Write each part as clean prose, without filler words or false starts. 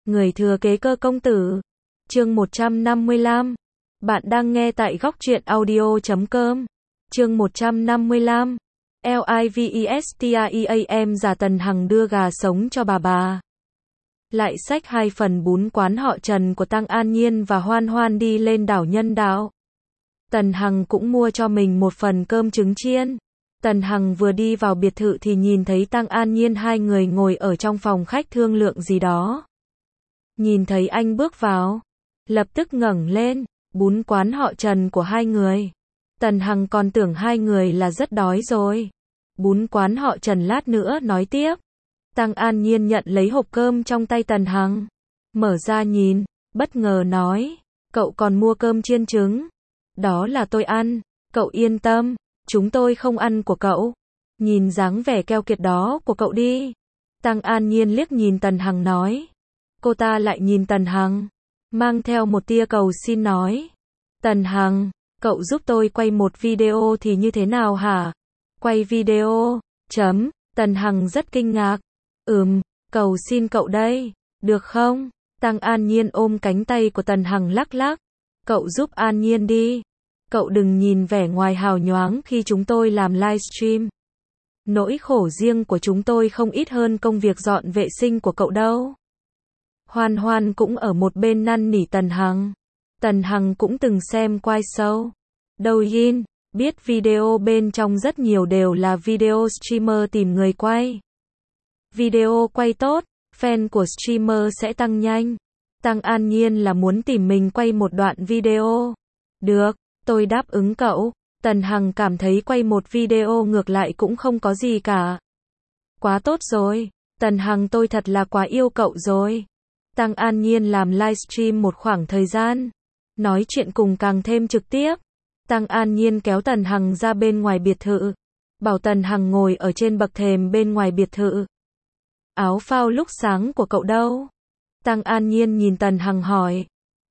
Người thừa kế Cơ công tử. Chương 155. Bạn đang nghe tại góc truyện audio.com. Chương 155. Livestream giả Tần Hằng đưa gà sống cho bà. Lại xách 2 phần bún quán họ Trần của Tăng An Nhiên và Hoan Hoan đi lên đảo Nhân Đạo. Tần Hằng cũng mua cho mình 1 phần cơm trứng chiên. Tần Hằng vừa đi vào biệt thự thì nhìn thấy Tăng An Nhiên hai người ngồi ở trong phòng khách thương lượng gì đó. Nhìn thấy anh bước vào, lập tức ngẩng lên, bún quán họ Trần của hai người. Tần Hằng còn tưởng hai người là rất đói rồi. Bún quán họ Trần lát nữa nói tiếp. Tăng An Nhiên nhận lấy hộp cơm trong tay Tần Hằng, mở ra nhìn, bất ngờ nói, cậu còn mua cơm chiên trứng. Đó là tôi ăn, cậu yên tâm, chúng tôi không ăn của cậu. Nhìn dáng vẻ keo kiệt đó của cậu đi. Tăng An Nhiên liếc nhìn Tần Hằng nói. Cô ta lại nhìn Tần Hằng, mang theo một tia cầu xin nói. Tần Hằng, cậu giúp tôi quay một video thì như thế nào hả? Quay video, Tần Hằng rất kinh ngạc. Cầu xin cậu đây, được không? Tăng An Nhiên ôm cánh tay của Tần Hằng lắc lắc. Cậu giúp An Nhiên đi. Cậu đừng nhìn vẻ ngoài hào nhoáng khi chúng tôi làm livestream. Nỗi khổ riêng của chúng tôi không ít hơn công việc dọn vệ sinh của cậu đâu. Hoan Hoan cũng ở một bên năn nỉ Tần Hằng. Tần Hằng cũng từng xem quay show Douyin, biết video bên trong rất nhiều đều là video streamer tìm người quay. Video quay tốt, fan của streamer sẽ tăng nhanh. Tăng An Nhiên là muốn tìm mình quay một đoạn video. Được, tôi đáp ứng cậu. Tần Hằng cảm thấy quay một video ngược lại cũng không có gì cả. Quá tốt rồi, Tần Hằng tôi thật là quá yêu cậu rồi. Tăng An Nhiên làm livestream một khoảng thời gian, nói chuyện cùng càng thêm trực tiếp. Tăng An Nhiên kéo Tần Hằng ra bên ngoài biệt thự, bảo Tần Hằng ngồi ở trên bậc thềm bên ngoài biệt thự. Áo phao lúc sáng của cậu đâu? Tăng An Nhiên nhìn Tần Hằng hỏi.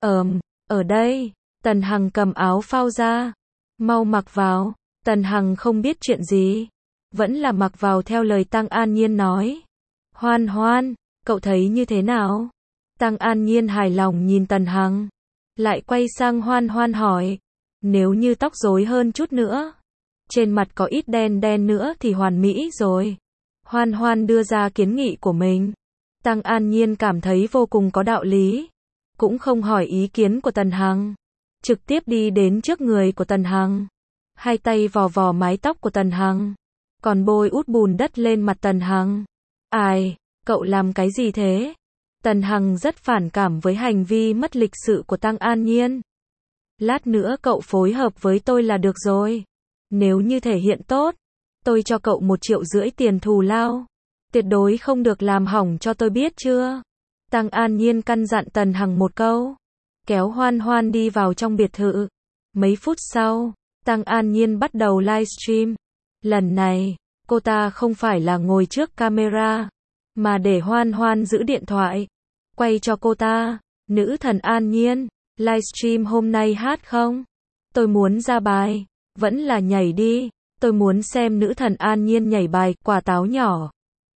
Ở đây. Tần Hằng cầm áo phao ra. Mau mặc vào. Tần Hằng không biết chuyện gì, vẫn là mặc vào theo lời Tăng An Nhiên nói. Hoan Hoan, cậu thấy như thế nào? Tăng An Nhiên hài lòng nhìn Tần Hằng, lại quay sang Hoan Hoan hỏi. Nếu như tóc rối hơn chút nữa, trên mặt có ít đen đen nữa thì hoàn mỹ rồi. Hoan Hoan đưa ra kiến nghị của mình. Tăng An Nhiên cảm thấy vô cùng có đạo lý, cũng không hỏi ý kiến của Tần Hằng, trực tiếp đi đến trước người của Tần Hằng, hai tay vò vò mái tóc của Tần Hằng, còn bôi út bùn đất lên mặt Tần Hằng. Ai, cậu làm cái gì thế? Tần Hằng rất phản cảm với hành vi mất lịch sự của Tăng An Nhiên. Lát nữa cậu phối hợp với tôi là được rồi. Nếu như thể hiện tốt, tôi cho cậu 1,5 triệu tiền thù lao. Tuyệt đối không được làm hỏng cho tôi biết chưa? Tăng An Nhiên căn dặn Tần Hằng một câu, kéo Hoan Hoan đi vào trong biệt thự. Mấy phút sau, Tăng An Nhiên bắt đầu livestream. Lần này, cô ta không phải là ngồi trước camera, mà để Hoan Hoan giữ điện thoại, quay cho cô ta. Nữ thần An Nhiên, livestream hôm nay hát không? Tôi muốn ra bài, vẫn là nhảy đi. Tôi muốn xem nữ thần An Nhiên nhảy bài quả táo nhỏ.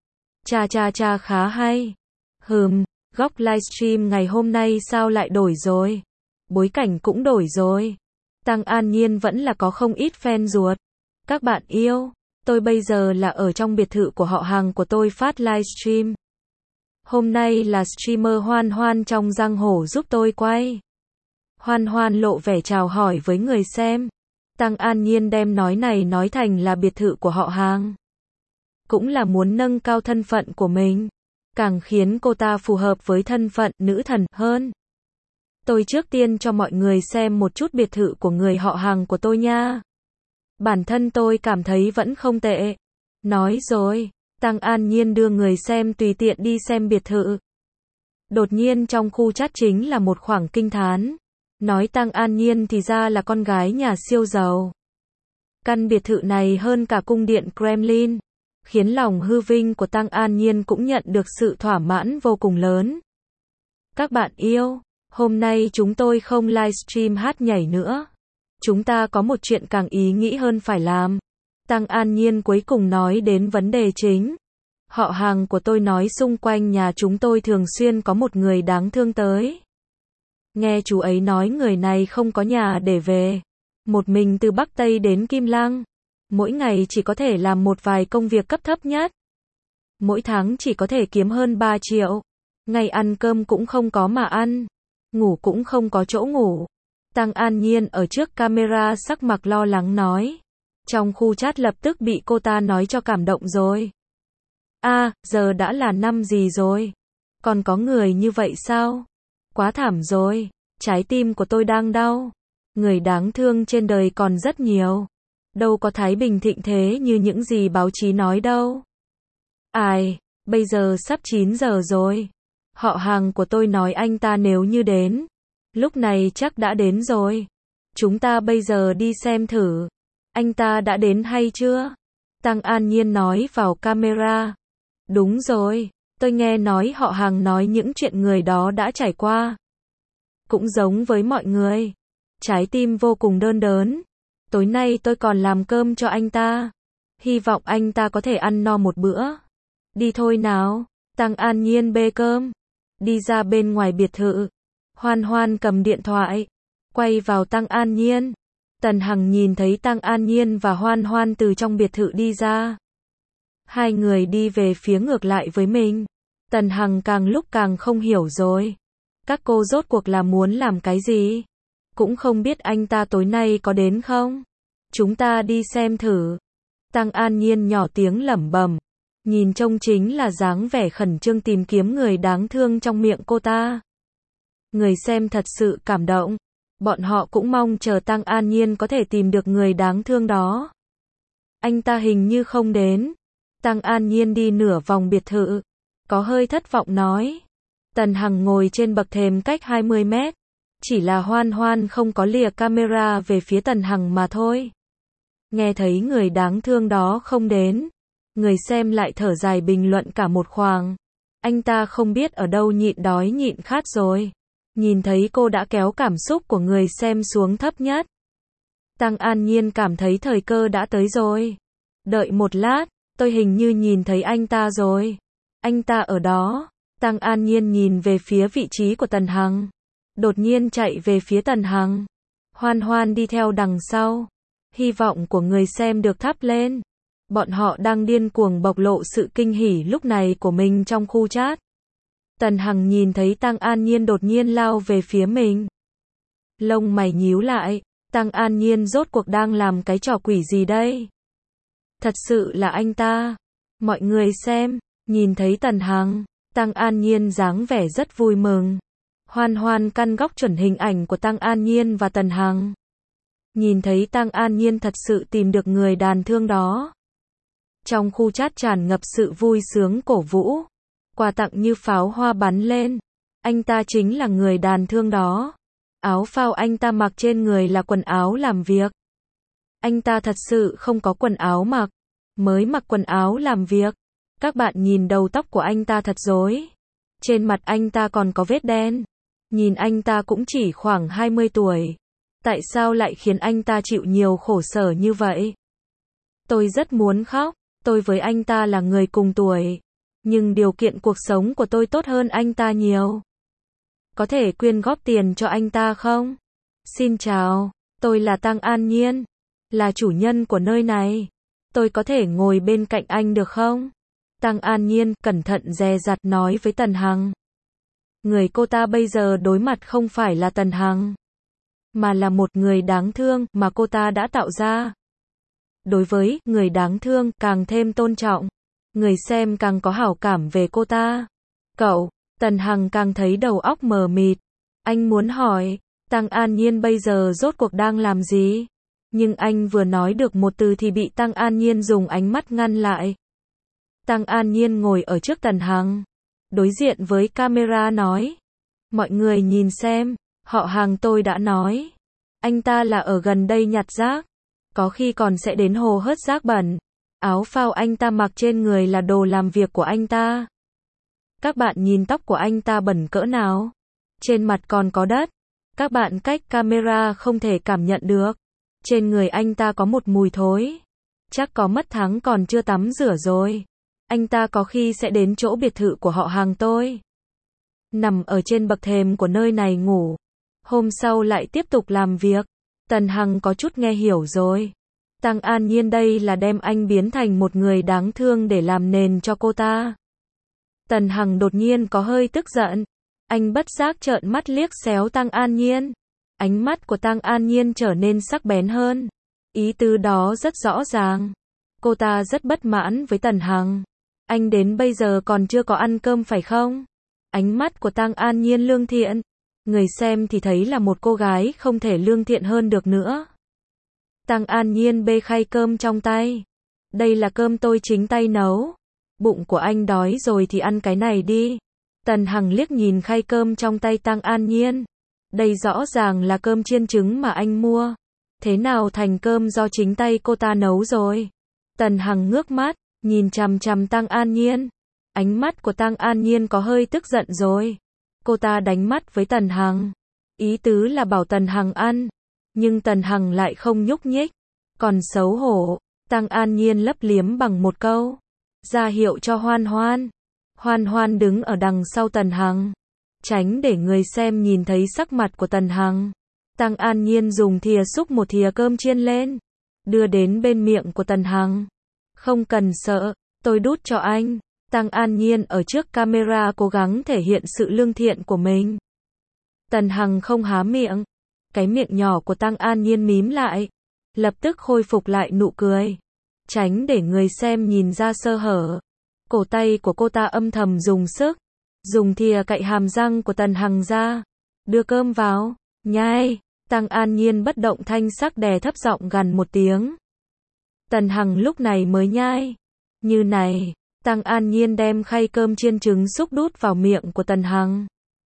Cha khá hay. Góc livestream ngày hôm nay sao lại đổi rồi? Bối cảnh cũng đổi rồi. Tăng An Nhiên vẫn là có không ít fan ruột. Các bạn yêu, tôi bây giờ là ở trong biệt thự của họ hàng của tôi phát livestream. Hôm nay là streamer Hoan Hoan trong giang hồ giúp tôi quay. Hoan Hoan lộ vẻ chào hỏi với người xem. Tăng An Nhiên đem nói này nói thành là biệt thự của họ hàng, cũng là muốn nâng cao thân phận của mình, càng khiến cô ta phù hợp với thân phận nữ thần hơn. Tôi trước tiên cho mọi người xem một chút biệt thự của người họ hàng của tôi nha. Bản thân tôi cảm thấy vẫn không tệ. Nói rồi, Tăng An Nhiên đưa người xem tùy tiện đi xem biệt thự. Đột nhiên trong khu chat chính là một khoảng kinh thán. Nói Tăng An Nhiên thì ra là con gái nhà siêu giàu. Căn biệt thự này hơn cả cung điện Kremlin, khiến lòng hư vinh của Tăng An Nhiên cũng nhận được sự thỏa mãn vô cùng lớn. Các bạn yêu, hôm nay chúng tôi không livestream hát nhảy nữa. Chúng ta có một chuyện càng ý nghĩ hơn phải làm. Tăng An Nhiên cuối cùng nói đến vấn đề chính. Họ hàng của tôi nói xung quanh nhà chúng tôi thường xuyên có một người đáng thương tới. Nghe chú ấy nói người này không có nhà để về. Một mình từ Bắc Tây đến Kim Lăng. Mỗi ngày chỉ có thể làm một vài công việc cấp thấp nhất. Mỗi tháng chỉ có thể kiếm hơn 3 triệu. Ngày ăn cơm cũng không có mà ăn. Ngủ cũng không có chỗ ngủ. Tăng An Nhiên ở trước camera sắc mặt lo lắng nói. Trong khu chat lập tức bị cô ta nói cho cảm động rồi. Giờ đã là năm gì rồi? Còn có người như vậy sao? Quá thảm rồi. Trái tim của tôi đang đau. Người đáng thương trên đời còn rất nhiều. Đâu có thái bình thịnh thế như những gì báo chí nói đâu. Bây giờ sắp 9 giờ rồi. Họ hàng của tôi nói anh ta nếu như đến. Lúc này chắc đã đến rồi. Chúng ta bây giờ đi xem thử. Anh ta đã đến hay chưa? Tăng An Nhiên nói vào camera. Đúng rồi, tôi nghe nói họ hàng nói những chuyện người đó đã trải qua. Cũng giống với mọi người. Trái tim vô cùng đơn đớn. Tối nay tôi còn làm cơm cho anh ta. Hy vọng anh ta có thể ăn no một bữa. Đi thôi nào. Tăng An Nhiên bê cơm. Đi ra bên ngoài biệt thự. Hoan Hoan cầm điện thoại. Quay vào Tăng An Nhiên. Tần Hằng nhìn thấy Tăng An Nhiên và Hoan Hoan từ trong biệt thự đi ra. Hai người đi về phía ngược lại với mình. Tần Hằng càng lúc càng không hiểu rồi. Các cô rốt cuộc là muốn làm cái gì? Cũng không biết anh ta tối nay có đến không? Chúng ta đi xem thử. Tăng An Nhiên nhỏ tiếng lẩm bẩm. Nhìn trông chính là dáng vẻ khẩn trương tìm kiếm người đáng thương trong miệng cô ta. Người xem thật sự cảm động. Bọn họ cũng mong chờ Tăng An Nhiên có thể tìm được người đáng thương đó. Anh ta hình như không đến. Tăng An Nhiên đi nửa vòng biệt thự. Có hơi thất vọng nói. Tần Hằng ngồi trên bậc thềm cách 20 mét. Chỉ là Hoan Hoan không có lìa camera về phía Tần Hằng mà thôi. Nghe thấy người đáng thương đó không đến. Người xem lại thở dài bình luận cả một khoảng. Anh ta không biết ở đâu nhịn đói nhịn khát rồi. Nhìn thấy cô đã kéo cảm xúc của người xem xuống thấp nhất. Tăng An Nhiên cảm thấy thời cơ đã tới rồi. Đợi một lát, tôi hình như nhìn thấy anh ta rồi. Anh ta ở đó. Tăng An Nhiên nhìn về phía vị trí của Tần Hằng. Đột nhiên chạy về phía Tần Hằng. Hoan Hoan đi theo đằng sau. Hy vọng của người xem được thắp lên. Bọn họ đang điên cuồng bộc lộ sự kinh hỉ lúc này của mình trong khu chat. Tần Hằng nhìn thấy Tăng An Nhiên đột nhiên lao về phía mình. Lông mày nhíu lại. Tăng An Nhiên rốt cuộc đang làm cái trò quỷ gì đây? Thật sự là anh ta. Mọi người xem. Nhìn thấy Tần Hằng. Tăng An Nhiên dáng vẻ rất vui mừng. Hoan Hoan căn góc chuẩn hình ảnh của Tăng An Nhiên và Tần Hằng. Nhìn thấy Tăng An Nhiên thật sự tìm được người đàn thương đó. Trong khu chat tràn ngập sự vui sướng cổ vũ. Quà tặng như pháo hoa bắn lên. Anh ta chính là người đàn thương đó. Áo phao anh ta mặc trên người là quần áo làm việc. Anh ta thật sự không có quần áo mặc. Mới mặc quần áo làm việc. Các bạn nhìn đầu tóc của anh ta thật rối. Trên mặt anh ta còn có vết đen. Nhìn anh ta cũng chỉ khoảng 20 tuổi. Tại sao lại khiến anh ta chịu nhiều khổ sở như vậy? Tôi rất muốn khóc. Tôi với anh ta là người cùng tuổi. Nhưng điều kiện cuộc sống của tôi tốt hơn anh ta nhiều. Có thể quyên góp tiền cho anh ta không? Xin chào, tôi là Tăng An Nhiên. Là chủ nhân của nơi này. Tôi có thể ngồi bên cạnh anh được không? Tăng An Nhiên cẩn thận dè dặt nói với Tần Hằng. Người cô ta bây giờ đối mặt không phải là Tần Hằng. Mà là một người đáng thương mà cô ta đã tạo ra. Đối với người đáng thương càng thêm tôn trọng. Người xem càng có hảo cảm về cô ta. Cậu, Tần Hằng càng thấy đầu óc mờ mịt. Anh muốn hỏi, Tăng An Nhiên bây giờ rốt cuộc đang làm gì? Nhưng anh vừa nói được một từ thì bị Tăng An Nhiên dùng ánh mắt ngăn lại. Tăng An Nhiên ngồi ở trước Tần Hằng. Đối diện với camera nói. Mọi người nhìn xem, họ hàng tôi đã nói. Anh ta là ở gần đây nhặt rác. Có khi còn sẽ đến hồ hớt rác bẩn. Áo phao anh ta mặc trên người là đồ làm việc của anh ta. Các bạn nhìn tóc của anh ta bẩn cỡ nào? Trên mặt còn có đất. Các bạn cách camera không thể cảm nhận được. Trên người anh ta có một mùi thối. Chắc có mất tháng còn chưa tắm rửa rồi. anh ta có khi sẽ đến chỗ biệt thự của họ hàng tôi. Nằm ở trên bậc thềm của nơi này ngủ. Hôm sau lại tiếp tục làm việc. Tần Hằng có chút nghe hiểu rồi. Tăng An Nhiên đây là đem anh biến thành một người đáng thương để làm nền cho cô ta. Tần Hằng đột nhiên có hơi tức giận. Anh bất giác trợn mắt liếc xéo Tăng An Nhiên. Ánh mắt của Tăng An Nhiên trở nên sắc bén hơn. Ý tứ đó rất rõ ràng. Cô ta rất bất mãn với Tần Hằng. Anh đến bây giờ còn chưa có ăn cơm phải không? Ánh mắt của Tăng An Nhiên lương thiện. Người xem thì thấy là một cô gái không thể lương thiện hơn được nữa. Tăng An Nhiên bê khay cơm trong tay. Đây là cơm tôi chính tay nấu. Bụng của anh đói rồi thì ăn cái này đi. Tần Hằng liếc nhìn khay cơm trong tay Tăng An Nhiên. Đây rõ ràng là cơm chiên trứng mà anh mua. Thế nào thành cơm do chính tay cô ta nấu rồi? Tần Hằng ngước mắt, nhìn chằm chằm Tăng An Nhiên. Ánh mắt của Tăng An Nhiên có hơi tức giận rồi. Cô ta đánh mắt với Tần Hằng. Ý tứ là bảo Tần Hằng ăn. Nhưng Tần Hằng lại không nhúc nhích. Còn xấu hổ, Tăng An Nhiên lấp liếm bằng một câu. Ra hiệu cho Hoan Hoan. Hoan Hoan đứng ở đằng sau Tần Hằng. Tránh để người xem nhìn thấy sắc mặt của Tần Hằng. Tăng An Nhiên dùng thìa xúc một thìa cơm chiên lên. Đưa đến bên miệng của Tần Hằng. Không cần sợ, tôi đút cho anh. Tăng An Nhiên ở trước camera cố gắng thể hiện sự lương thiện của mình. Tần Hằng không há miệng. Cái miệng nhỏ của Tăng An Nhiên mím lại. Lập tức khôi phục lại nụ cười. Tránh để người xem nhìn ra sơ hở. Cổ tay của cô ta âm thầm dùng sức. Dùng thìa cạy hàm răng của Tần Hằng ra. Đưa cơm vào. Nhai. Tăng An Nhiên bất động thanh sắc đè thấp giọng gằn một tiếng. Tần Hằng lúc này mới nhai. Như này. Tăng An Nhiên đem khay cơm chiên trứng xúc đút vào miệng của Tần Hằng.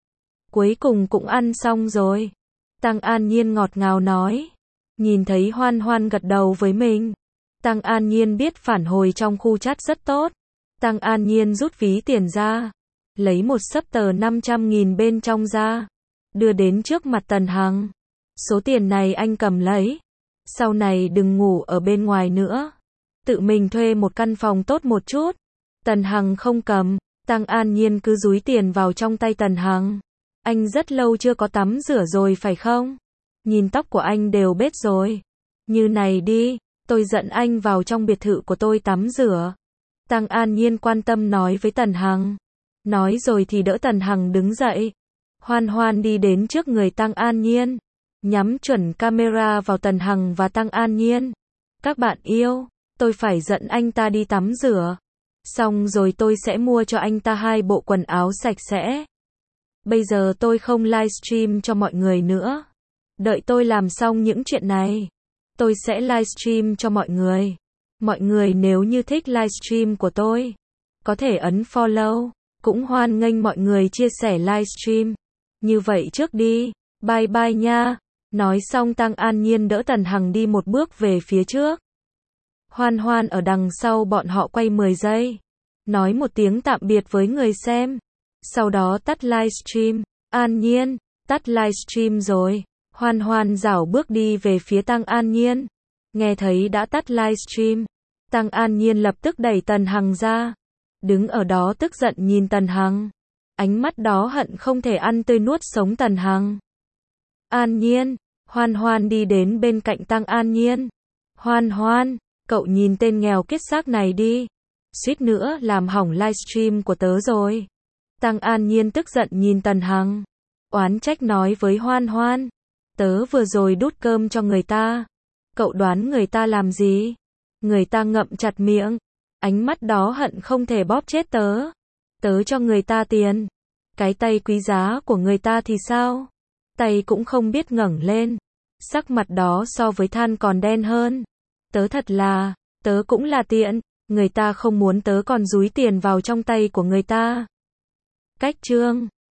Cuối cùng cũng ăn xong rồi. Tăng An Nhiên ngọt ngào nói. Nhìn thấy Hoan Hoan gật đầu với mình. Tăng An Nhiên biết phản hồi trong khu chat rất tốt. Tăng An Nhiên rút ví tiền ra. Lấy một xấp tờ 500.000 bên trong ra. Đưa đến trước mặt Tần Hằng. Số tiền này anh cầm lấy. Sau này đừng ngủ ở bên ngoài nữa. Tự mình thuê một căn phòng tốt một chút. Tần Hằng không cầm. Tăng An Nhiên cứ dúi tiền vào trong tay Tần Hằng. Anh rất lâu chưa có tắm rửa rồi phải không? Nhìn tóc của anh đều bết rồi. Như này đi, tôi dẫn anh vào trong biệt thự của tôi tắm rửa. Tăng An Nhiên quan tâm nói với Tần Hằng. Nói rồi thì đỡ Tần Hằng đứng dậy. Hoan Hoan đi đến trước người Tăng An Nhiên. Nhắm chuẩn camera vào Tần Hằng và Tăng An Nhiên. Các bạn yêu, tôi phải dẫn anh ta đi tắm rửa. Xong rồi tôi sẽ mua cho anh ta 2 bộ quần áo sạch sẽ. Bây giờ tôi không livestream cho mọi người nữa. Đợi tôi làm xong những chuyện này, tôi sẽ livestream cho mọi người. Mọi người nếu như thích livestream của tôi, có thể ấn follow. Cũng hoan nghênh mọi người chia sẻ livestream. Như vậy trước đi, bye bye nha. Nói xong Tăng An Nhiên đỡ Tần Hằng đi một bước về phía trước. Hoan Hoan ở đằng sau bọn họ quay 10 giây. Nói một tiếng tạm biệt với người xem. Sau đó tắt livestream. An Nhiên, tắt livestream rồi. Hoan Hoan rảo bước đi về phía Tăng An Nhiên. Nghe thấy đã tắt livestream. Tăng An Nhiên lập tức đẩy Tần Hằng ra. Đứng ở đó tức giận nhìn Tần Hằng. Ánh mắt đó hận không thể ăn tươi nuốt sống Tần Hằng. An Nhiên, Hoan Hoan đi đến bên cạnh Tăng An Nhiên. Hoan Hoan, cậu nhìn tên nghèo kiết xác này đi. Suýt nữa làm hỏng livestream của tớ rồi. Tăng An Nhiên tức giận nhìn Tần Hằng. Oán trách nói với Hoan Hoan. Tớ vừa rồi đút cơm cho người ta. Cậu đoán người ta làm gì? Người ta ngậm chặt miệng. Ánh mắt đó hận không thể bóp chết tớ. Tớ cho người ta tiền. Cái tay quý giá của người ta thì sao? Tay cũng không biết ngẩng lên. Sắc mặt đó so với than còn đen hơn. Tớ thật là, tớ cũng là tiện. Người ta không muốn tớ còn dúi tiền vào trong tay của người ta. Cách chương